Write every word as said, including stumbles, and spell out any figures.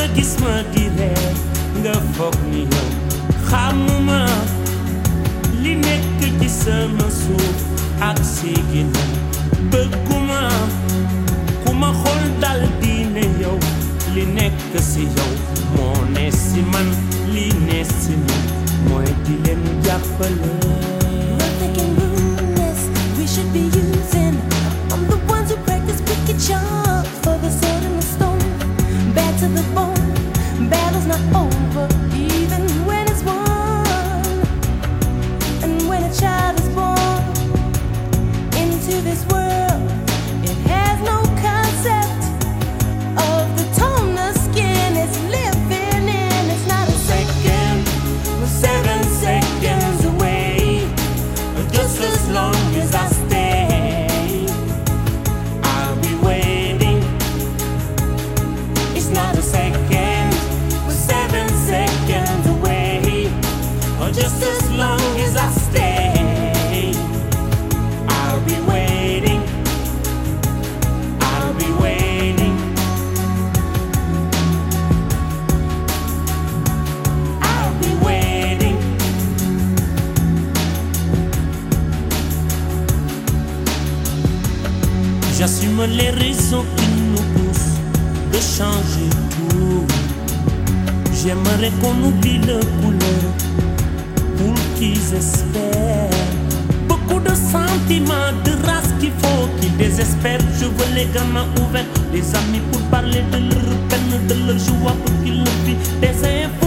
gis ma di ree nga foog ni yow xamuma li nekk ci sama suuf ak sigina bëgguma ku ma xool dal di ne yow li nekk si yow moo ne si man li ne si man mooy di leen jàppale. Nothing can ruin this. We should be using. I'm the ones who practice wicked charms for the sword and the stone. Bad to the bone. Battle's not over, even when it's won. And when a child is born into this world, it has no concept of the tone the skin is living in. It's not a second, we're seven seconds away. Just as long as I stay, I'll be waiting. It's not a second, we're seven seconds away. Or just as long as I stay, I'll be waiting. I'll be waiting. I'll be waiting. J'assume les raisons qui nous poussent de changer tout. J'aimerais qu'on oublie le couleur pour qu'ils espèrent. Beaucoup de sentiments, de race qu'il faut qu'ils désespèrent. Je veux les gamins ouverts, les amis pour parler de leur peine, de leur joie pour qu'ils le vivent. Des infos